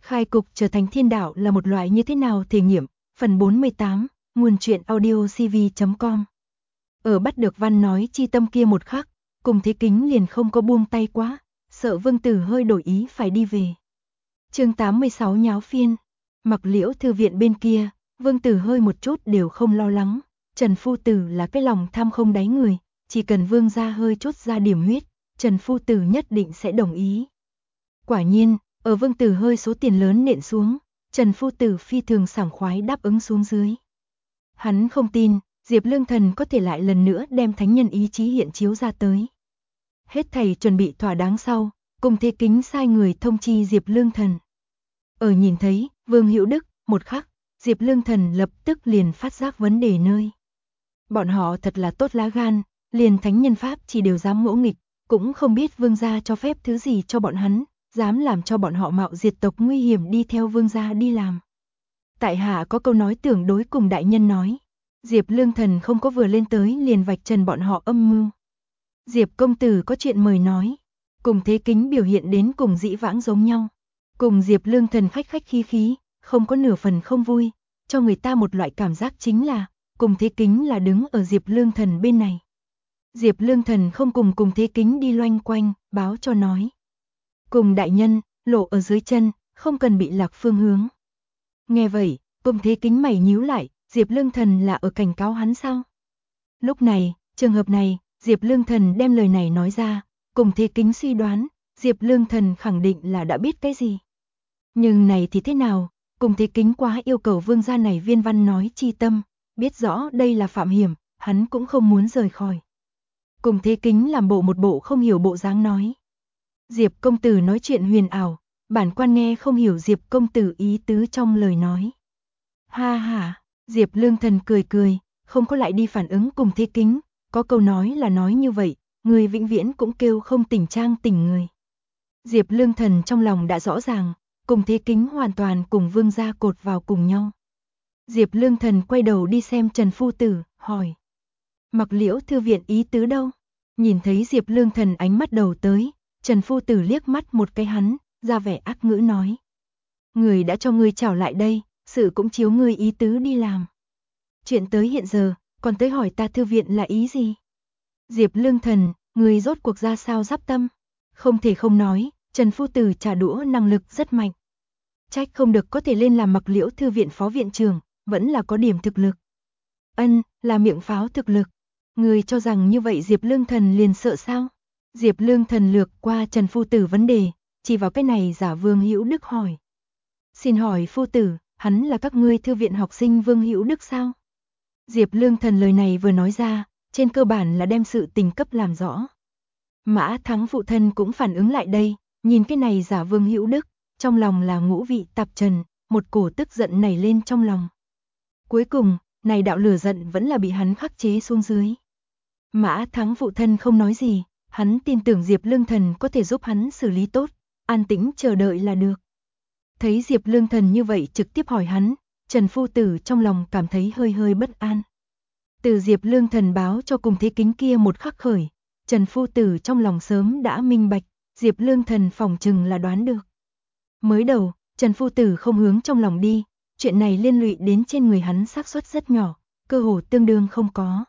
Khai cục trở thành thiên đạo là một loại như thế nào thể nghiệm, phần 48, nguồn truyện audio cv.com. Ở bắt được Văn nói chi tâm kia một khắc, Cùng Thế Kính liền không có buông tay quá, sợ Vương Tử hơi đổi ý phải đi về. Chương 86 nháo phiên. Mặc Liễu thư viện bên kia, Vương Tử hơi một chút đều không lo lắng, Trần Phu Tử là cái lòng tham không đáy người, chỉ cần Vương gia hơi chút ra điểm huyết, Trần Phu Tử nhất định sẽ đồng ý. Quả nhiên, ở Vương Tử hơi số tiền lớn nện xuống, Trần Phu Tử phi thường sảng khoái đáp ứng xuống dưới. Hắn không tin, Diệp Lương Thần có thể lại lần nữa đem thánh nhân ý chí hiện chiếu ra tới. Hết thảy chuẩn bị thỏa đáng sau, Cùng Thế Kính sai người thông chi Diệp Lương Thần. Ở nhìn thấy Vương Hữu Đức, một khắc, Diệp Lương Thần lập tức liền phát giác vấn đề nơi. Bọn họ thật là tốt lá gan, liền thánh nhân pháp chỉ đều dám ngỗ nghịch, cũng không biết Vương gia cho phép thứ gì cho bọn hắn, dám làm cho bọn họ mạo diệt tộc nguy hiểm đi theo Vương gia đi làm. Tại hạ có câu nói tưởng đối cùng đại nhân nói, Diệp Lương Thần không có vừa lên tới liền vạch trần bọn họ âm mưu. Diệp công tử có chuyện mời nói. Cùng Thế Kính biểu hiện đến cùng dĩ vãng giống nhau. Cùng Diệp Lương Thần khách khách khí khí, không có nửa phần không vui, cho người ta một loại cảm giác chính là Cùng Thế Kính là đứng ở Diệp Lương Thần bên này. Diệp Lương Thần không cùng Thế Kính đi loanh quanh, báo cho nói. Cùng đại nhân, lộ ở dưới chân, không cần bị lạc phương hướng. Nghe vậy, Cùng Thế Kính mày nhíu lại, Diệp Lương Thần là ở cảnh cáo hắn sao? Lúc này, trường hợp này, Diệp Lương Thần đem lời này nói ra, Cùng Thế Kính suy đoán, Diệp Lương Thần khẳng định là đã biết cái gì. Nhưng này thì thế nào, Cùng Thế Kính quá yêu cầu Vương gia này viên văn nói chi tâm, biết rõ đây là phạm hiểm, hắn cũng không muốn rời khỏi. Cùng Thế Kính làm bộ một bộ không hiểu bộ dáng nói. Diệp công tử nói chuyện huyền ảo, bản quan nghe không hiểu Diệp công tử ý tứ trong lời nói. Ha ha, Diệp Lương Thần cười cười, không có lại đi phản ứng Cùng Thế Kính, có câu nói là nói như vậy, người vĩnh viễn cũng kêu không tỉnh trang tỉnh người. Diệp Lương Thần trong lòng đã rõ ràng, Cùng Thế Kính hoàn toàn cùng Vương gia cột vào cùng nhau. Diệp Lương Thần quay đầu đi xem Trần Phu Tử, hỏi. Mặc Liễu thư viện ý tứ đâu? Nhìn thấy Diệp Lương Thần ánh mắt đầu tới, Trần Phu Tử liếc mắt một cái hắn, ra vẻ ác ngữ nói. Người đã cho ngươi trảo lại đây, sự cũng chiếu ngươi ý tứ đi làm. Chuyện tới hiện giờ, còn tới hỏi ta thư viện là ý gì? Diệp Lương Thần, người rốt cuộc ra sao giáp tâm? Không thể không nói, Trần Phu Tử trả đũa năng lực rất mạnh. Trách không được có thể lên làm Mặc Liễu thư viện phó viện trưởng, vẫn là có điểm thực lực. Ân, là miệng pháo thực lực. Người cho rằng như vậy Diệp Lương Thần liền sợ sao? Diệp Lương Thần lược qua Trần Phu Tử vấn đề, chỉ vào cái này giả Vương Hữu Đức hỏi. Xin hỏi Phu Tử, hắn là các ngươi thư viện học sinh Vương Hữu Đức sao? Diệp Lương Thần lời này vừa nói ra, trên cơ bản là đem sự tình cấp làm rõ. Mã Thắng phụ thân cũng phản ứng lại đây, nhìn cái này giả Vương Hữu Đức, trong lòng là ngũ vị tạp trần, một cổ tức giận nảy lên trong lòng. Cuối cùng, này đạo lửa giận vẫn là bị hắn khắc chế xuống dưới. Mã Thắng phụ thân không nói gì, hắn tin tưởng Diệp Lương Thần có thể giúp hắn xử lý tốt, an tĩnh chờ đợi là được. Thấy Diệp Lương Thần như vậy trực tiếp hỏi hắn, Trần Phu Tử trong lòng cảm thấy hơi hơi bất an. Từ Diệp Lương Thần báo cho Cùng Thế Kính kia một khắc khởi, Trần Phu Tử trong lòng sớm đã minh bạch, Diệp Lương Thần phỏng chừng là đoán được. Mới đầu, Trần Phu Tử không hướng trong lòng đi, chuyện này liên lụy đến trên người hắn xác suất rất nhỏ, cơ hồ tương đương không có.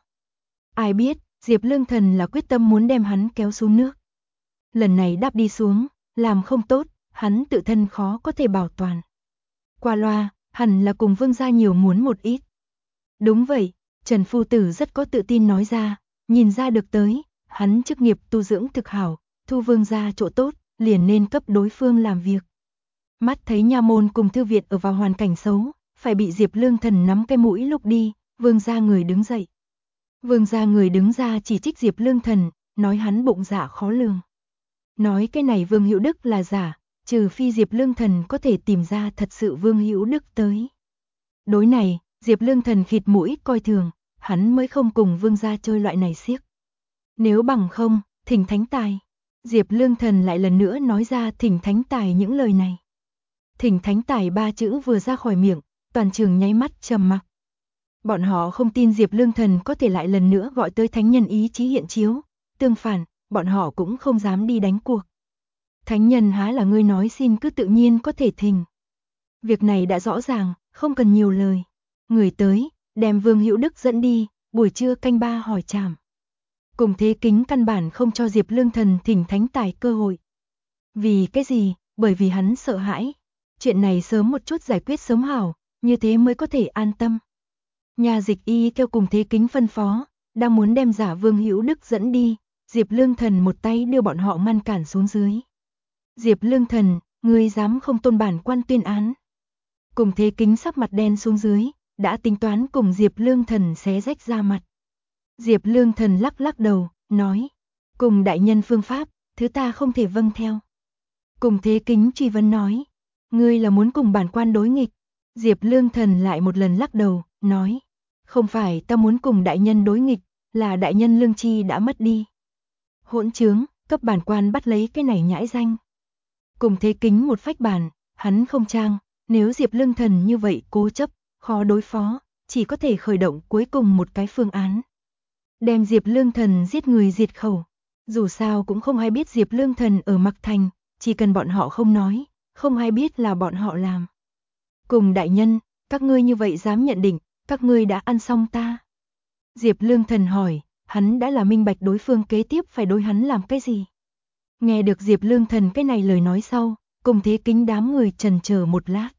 Ai biết, Diệp Lương Thần là quyết tâm muốn đem hắn kéo xuống nước. Lần này đáp đi xuống, làm không tốt, hắn tự thân khó có thể bảo toàn. Qua loa, hẳn là cùng Vương gia nhiều muốn một ít. Đúng vậy, Trần Phu Tử rất có tự tin nói ra, nhìn ra được tới, hắn chức nghiệp tu dưỡng thực hảo, thu Vương gia chỗ tốt, liền nên cấp đối phương làm việc. Mắt thấy nha môn cùng thư viện ở vào hoàn cảnh xấu, phải bị Diệp Lương Thần nắm cái mũi lúc đi, Vương gia người đứng dậy. Vương gia người đứng ra chỉ trích Diệp Lương Thần, nói hắn bụng dạ khó lường. Nói cái này Vương Hữu Đức là giả, trừ phi Diệp Lương Thần có thể tìm ra thật sự Vương Hữu Đức tới. Đối này, Diệp Lương Thần khịt mũi coi thường, hắn mới không cùng Vương gia chơi loại này xiếc. Nếu bằng không, thỉnh thánh tài. Diệp Lương Thần lại lần nữa nói ra thỉnh thánh tài những lời này. Thỉnh thánh tài ba chữ vừa ra khỏi miệng, toàn trường nháy mắt trầm mặc. Bọn họ không tin Diệp Lương Thần có thể lại lần nữa gọi tới thánh nhân ý chí hiện chiếu, tương phản, bọn họ cũng không dám đi đánh cuộc. Thánh nhân há là ngươi nói xin cứ tự nhiên có thể thỉnh. Việc này đã rõ ràng, không cần nhiều lời. Người tới, đem Vương Hữu Đức dẫn đi, buổi trưa canh ba hỏi trảm. Cùng Thế Kính căn bản không cho Diệp Lương Thần thỉnh thánh tài cơ hội. Vì cái gì? Bởi vì hắn sợ hãi. Chuyện này sớm một chút giải quyết sớm hảo, như thế mới có thể an tâm. Nhà Dịch Y kêu Cùng Thế Kính phân phó, đang muốn đem giả Vương Hữu Đức dẫn đi, Diệp Lương Thần một tay đưa bọn họ ngăn cản xuống dưới. Diệp Lương Thần, ngươi dám không tôn bản quan tuyên án? Cùng Thế Kính sắc mặt đen xuống dưới, đã tính toán cùng Diệp Lương Thần xé rách ra mặt. Diệp Lương Thần lắc lắc đầu, nói, cùng đại nhân phương pháp, thứ ta không thể vâng theo. Cùng Thế Kính truy vấn nói, ngươi là muốn cùng bản quan đối nghịch? Diệp Lương Thần lại một lần lắc đầu, nói, không phải ta muốn cùng đại nhân đối nghịch, là đại nhân lương chi đã mất đi. Hỗn trướng, cấp bản quan bắt lấy cái này nhãi danh. Cùng Thế Kính một phách bàn, hắn không trang, nếu Diệp Lương Thần như vậy cố chấp, khó đối phó, chỉ có thể khởi động cuối cùng một cái phương án. Đem Diệp Lương Thần giết người diệt khẩu. Dù sao cũng không ai biết Diệp Lương Thần ở Mạc Thành, chỉ cần bọn họ không nói, không ai biết là bọn họ làm. Cùng đại nhân, các ngươi như vậy dám nhận định, các ngươi đã ăn xong ta. Diệp Lương Thần hỏi, hắn đã là minh bạch đối phương kế tiếp phải đối hắn làm cái gì. Nghe được Diệp Lương Thần cái này lời nói sau, Cùng Thế Kính đám người chần chờ một lát.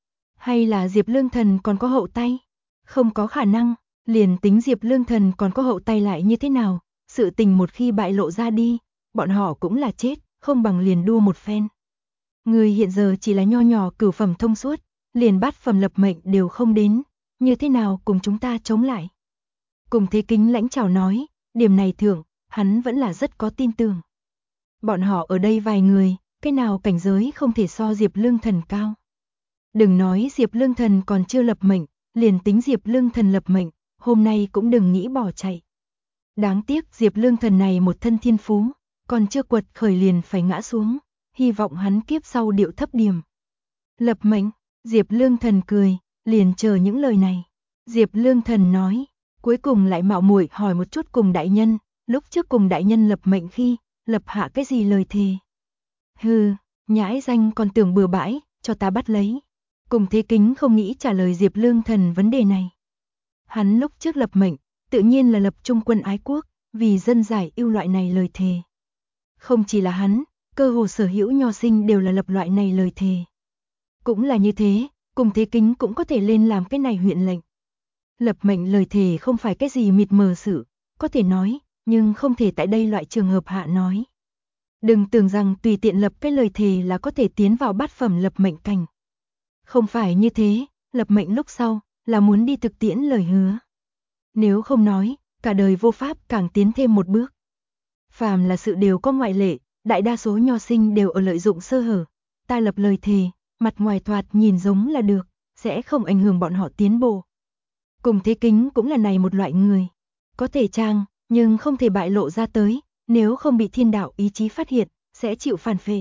Hay là Diệp Lương Thần còn có hậu tay? Không có khả năng, liền tính Diệp Lương Thần còn có hậu tay lại như thế nào, sự tình một khi bại lộ ra đi, bọn họ cũng là chết, không bằng liền đua một phen. Người hiện giờ chỉ là nho nhỏ cửu phẩm thông suốt, liền bát phẩm lập mệnh đều không đến, như thế nào cùng chúng ta chống lại? Cùng Thế Kính lãnh chào nói, điểm này thưởng, hắn vẫn là rất có tin tưởng. Bọn họ ở đây vài người, cái nào cảnh giới không thể so Diệp Lương Thần cao. Đừng nói Diệp Lương Thần còn chưa lập mệnh, liền tính Diệp Lương Thần lập mệnh, hôm nay cũng đừng nghĩ bỏ chạy. Đáng tiếc Diệp Lương Thần này một thân thiên phú, còn chưa quật khởi liền phải ngã xuống, hy vọng hắn kiếp sau điệu thấp điểm. Lập mệnh, Diệp Lương Thần cười, liền chờ những lời này. Diệp Lương Thần nói, cuối cùng lại mạo muội hỏi một chút Cùng đại nhân, lúc trước Cùng đại nhân lập mệnh khi, lập hạ cái gì lời thề? Hừ, nhãi danh còn tưởng bừa bãi, cho ta bắt lấy. Cùng Thế Kính không nghĩ trả lời Diệp Lương Thần vấn đề này. Hắn lúc trước lập mệnh, tự nhiên là lập trung quân ái quốc, vì dân giải ưu loại này lời thề. Không chỉ là hắn, cơ hồ sở hữu nho sinh đều là lập loại này lời thề. Cũng là như thế, Cùng Thế Kính cũng có thể lên làm cái này huyện lệnh. Lập mệnh lời thề không phải cái gì mịt mờ sự, có thể nói, nhưng không thể tại đây loại trường hợp hạ nói. Đừng tưởng rằng tùy tiện lập cái lời thề là có thể tiến vào bát phẩm lập mệnh cảnh. Không phải như thế, lập mệnh lúc sau, là muốn đi thực tiễn lời hứa. Nếu không nói, cả đời vô pháp càng tiến thêm một bước. Phàm là sự đều có ngoại lệ, đại đa số nho sinh đều ở lợi dụng sơ hở. Ta lập lời thề, mặt ngoài thoạt nhìn giống là được, sẽ không ảnh hưởng bọn họ tiến bộ. Cùng Thế Kính cũng là này một loại người. Có thể trang, nhưng không thể bại lộ ra tới, nếu không bị thiên đạo ý chí phát hiện, sẽ chịu phản phệ.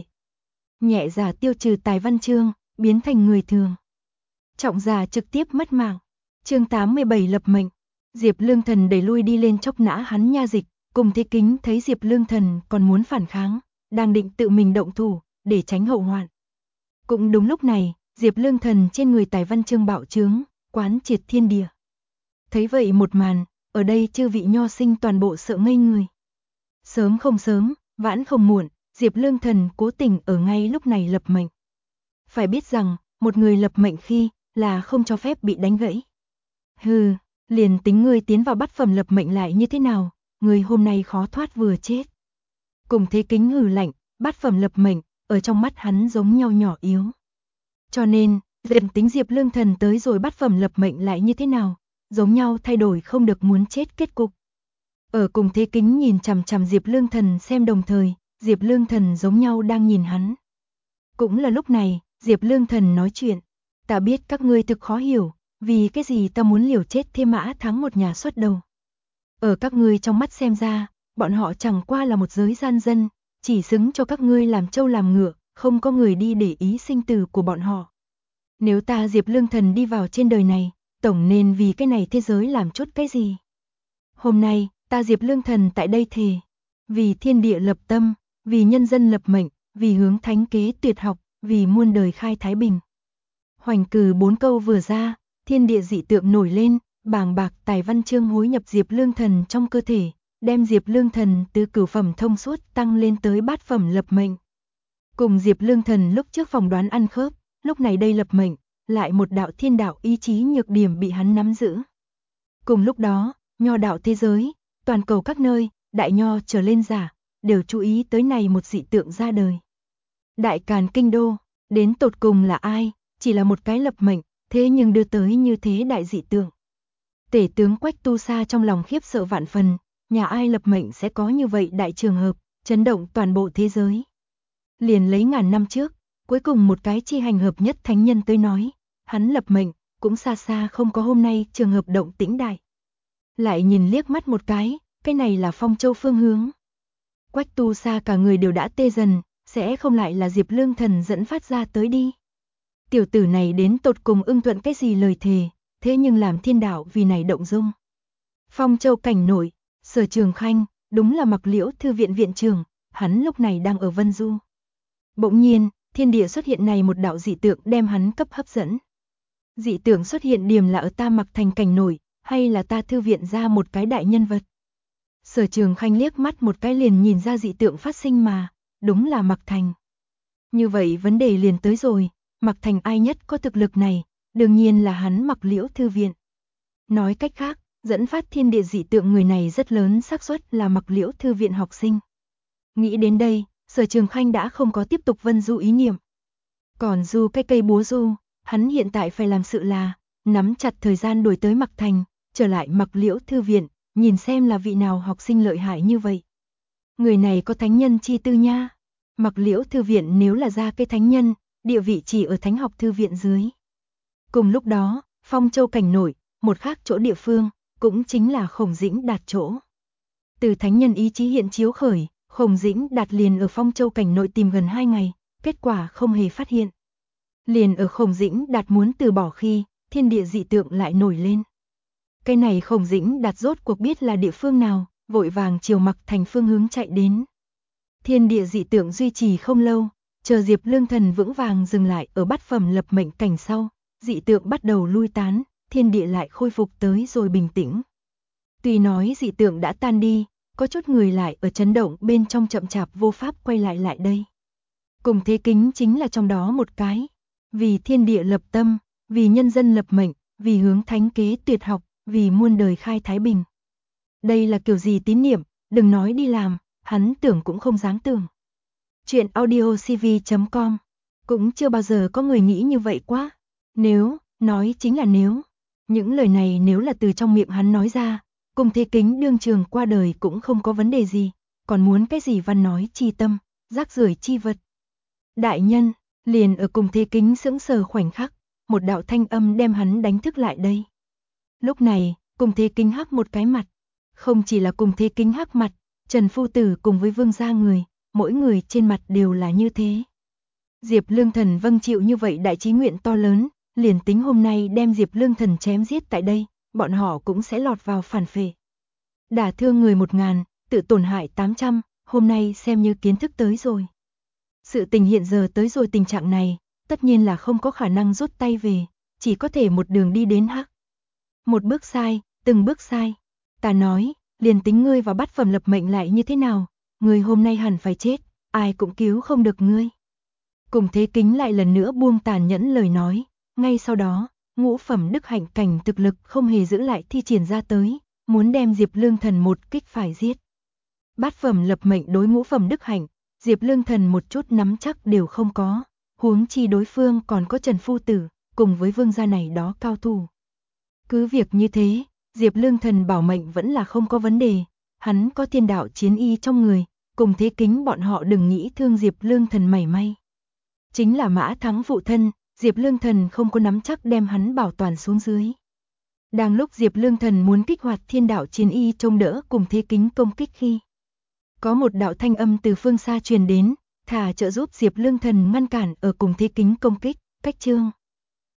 Nhẹ giả tiêu trừ tài văn chương, biến thành người thường. Trọng giả trực tiếp mất mạng. Chương 87 lập mệnh. Diệp Lương Thần đẩy lui đi lên chốc nã hắn nha dịch, Cùng Thế Kính thấy Diệp Lương Thần còn muốn phản kháng, đang định tự mình động thủ, để tránh hậu hoạn. Cũng đúng lúc này, Diệp Lương Thần trên người tài văn chương bạo trướng, quán triệt thiên địa. Thấy vậy một màn, ở đây chư vị nho sinh toàn bộ sợ ngây người. Sớm không sớm, vãn không muộn, Diệp Lương Thần cố tình ở ngay lúc này lập mệnh. Phải biết rằng, một người lập mệnh khi, là không cho phép bị đánh gãy. Hừ, liền tính ngươi tiến vào bát phẩm lập mệnh lại như thế nào, ngươi hôm nay khó thoát vừa chết. Cùng Thế Kính hừ lạnh, bát phẩm lập mệnh, ở trong mắt hắn giống nhau nhỏ yếu. Cho nên, liền tính Diệp Lương Thần tới rồi bát phẩm lập mệnh lại như thế nào, giống nhau thay đổi không được muốn chết kết cục. Ở Cùng Thế Kính nhìn chằm chằm Diệp Lương Thần xem đồng thời, Diệp Lương Thần giống nhau đang nhìn hắn. Cũng là lúc này, Diệp Lương Thần nói chuyện, ta biết các ngươi thực khó hiểu, vì cái gì ta muốn liều chết thêm mã thắng một nhà xuất đầu. Ở các ngươi trong mắt xem ra, bọn họ chẳng qua là một giới gian dân, chỉ xứng cho các ngươi làm trâu làm ngựa, không có người đi để ý sinh tử của bọn họ. Nếu ta Diệp Lương Thần đi vào trên đời này, tổng nên vì cái này thế giới làm chút cái gì. Hôm nay, ta Diệp Lương Thần tại đây thề, vì thiên địa lập tâm, vì nhân dân lập mệnh, vì hướng thánh kế tuyệt học, vì muôn đời khai thái bình. Hoành cử 4 câu vừa ra, thiên địa dị tượng nổi lên, bàng bạc tài văn chương hối nhập Diệp Lương Thần trong cơ thể, đem Diệp Lương Thần từ cửu phẩm thông suốt tăng lên tới bát phẩm lập mệnh. Cùng Diệp Lương Thần lúc trước phỏng đoán ăn khớp, lúc này đây lập mệnh, lại một đạo thiên đạo ý chí nhược điểm bị hắn nắm giữ. Cùng lúc đó, nho đạo thế giới, toàn cầu các nơi, đại nho trở lên giả, đều chú ý tới này một dị tượng ra đời. Đại Càn Kinh Đô, đến tột cùng là ai, chỉ là một cái lập mệnh, thế nhưng đưa tới như thế đại dị tượng. Tể tướng Quách Tu Sa trong lòng khiếp sợ vạn phần, nhà ai lập mệnh sẽ có như vậy đại trường hợp, chấn động toàn bộ thế giới. Liền lấy ngàn năm trước, cuối cùng một cái chi hành hợp nhất thánh nhân tới nói, hắn lập mệnh, cũng xa xa không có hôm nay trường hợp động tĩnh đại. Lại nhìn liếc mắt một cái này là Phong Châu phương hướng. Quách Tu Sa cả người đều đã tê dần, sẽ không lại là Diệp Lương Thần dẫn phát ra tới đi. Tiểu tử này đến tột cùng ưng thuận cái gì lời thề, thế nhưng làm thiên đạo vì này động dung. Phong Châu cảnh nổi, Sở Trường Khanh, đúng là Mặc Liễu thư viện viện trưởng, hắn lúc này đang ở Vân Du. Bỗng nhiên, thiên địa xuất hiện này một đạo dị tượng đem hắn cấp hấp dẫn. Dị tượng xuất hiện điểm là ở ta Mặc Thành cảnh nổi, hay là ta thư viện ra một cái đại nhân vật. Sở Trường Khanh liếc mắt một cái liền nhìn ra dị tượng phát sinh mà, đúng là Mặc Thành. Như vậy vấn đề liền tới rồi, Mặc Thành ai nhất có thực lực này, đương nhiên là hắn Mặc Liễu thư viện. Nói cách khác, dẫn phát thiên địa dị tượng người này rất lớn xác suất là Mặc Liễu thư viện học sinh. Nghĩ đến đây, Sở Trường Khanh đã không có tiếp tục Vân Du ý niệm. Còn du cái cây búa du, hắn hiện tại phải làm sự là nắm chặt thời gian đuổi tới Mặc Thành, trở lại Mặc Liễu thư viện, nhìn xem là vị nào học sinh lợi hại như vậy. Người này có thánh nhân chi tư nha. Mặc Liễu thư viện nếu là ra cái thánh nhân, địa vị chỉ ở thánh học thư viện dưới. Cùng lúc đó, Phong Châu cảnh nổi, một khác chỗ địa phương, cũng chính là Khổng Dĩnh Đạt chỗ. Từ thánh nhân ý chí hiện chiếu khởi, Khổng Dĩnh Đạt liền ở Phong Châu cảnh nội tìm gần 2 ngày, kết quả không hề phát hiện. Liền ở Khổng Dĩnh Đạt muốn từ bỏ khi, thiên địa dị tượng lại nổi lên. Cái này Khổng Dĩnh Đạt rốt cuộc biết là địa phương nào, vội vàng chiều Mặc Thành phương hướng chạy đến. Thiên địa dị tượng duy trì không lâu, chờ Diệp Lương Thần vững vàng dừng lại ở bát phẩm lập mệnh cảnh sau, dị tượng bắt đầu lui tán, thiên địa lại khôi phục tới rồi bình tĩnh. Tuy nói dị tượng đã tan đi, có chút người lại ở chấn động bên trong chậm chạp vô pháp quay lại đây. Cùng Thế Kính chính là trong đó một cái, vì thiên địa lập tâm, vì nhân dân lập mệnh, vì hướng thánh kế tuyệt học, vì muôn đời khai thái bình. Đây là kiểu gì tín niệm, đừng nói đi làm, hắn tưởng cũng không dám tưởng. Chuyện audiocv.com, cũng chưa bao giờ có người nghĩ như vậy quá. Nếu, nói chính là nếu. Những lời này nếu là từ trong miệng hắn nói ra, Cùng Thế Kính đương trường qua đời cũng không có vấn đề gì, còn muốn cái gì văn nói chi tâm, rác rưởi chi vật. Đại nhân, liền ở Cùng Thế Kính sững sờ khoảnh khắc, một đạo thanh âm đem hắn đánh thức lại đây. Lúc này, Cùng Thế Kính hắc một cái mặt, không chỉ là Cùng Thế Kính hắc mặt, Trần Phu Tử cùng với Vương gia người, mỗi người trên mặt đều là như thế. Diệp Lương Thần vâng chịu như vậy đại chí nguyện to lớn, liền tính hôm nay đem Diệp Lương Thần chém giết tại đây, bọn họ cũng sẽ lọt vào phản phệ. Đả thương người 1000, tự tổn hại 800, hôm nay xem như kiến thức tới rồi. Sự tình hiện giờ tới rồi tình trạng này, tất nhiên là không có khả năng rút tay về, chỉ có thể một đường đi đến hắc. Một bước sai, từng bước sai. Ta nói, liền tính ngươi vào bát phẩm lập mệnh lại như thế nào, ngươi hôm nay hẳn phải chết, ai cũng cứu không được ngươi. Cùng Thế Kính lại lần nữa buông tàn nhẫn lời nói, ngay sau đó, ngũ phẩm đức hạnh cảnh thực lực không hề giữ lại thi triển ra tới, muốn đem Diệp Lương Thần một kích phải giết. Bát phẩm lập mệnh đối ngũ phẩm đức hạnh, Diệp Lương Thần một chút nắm chắc đều không có, huống chi đối phương còn có Trần Phu Tử, cùng với Vương gia này đó cao thủ. Cứ việc như thế, Diệp Lương Thần bảo mệnh vẫn là không có vấn đề, hắn có thiên đạo chiến y trong người, Cùng Thế Kính bọn họ đừng nghĩ thương Diệp Lương Thần mảy may. Chính là Mã Thắng phụ thân, Diệp Lương Thần không có nắm chắc đem hắn bảo toàn xuống dưới. Đang lúc Diệp Lương Thần muốn kích hoạt thiên đạo chiến y trông đỡ Cùng Thế Kính công kích khi, có một đạo thanh âm từ phương xa truyền đến, thả trợ giúp Diệp Lương Thần ngăn cản ở Cùng Thế Kính công kích, cách chương.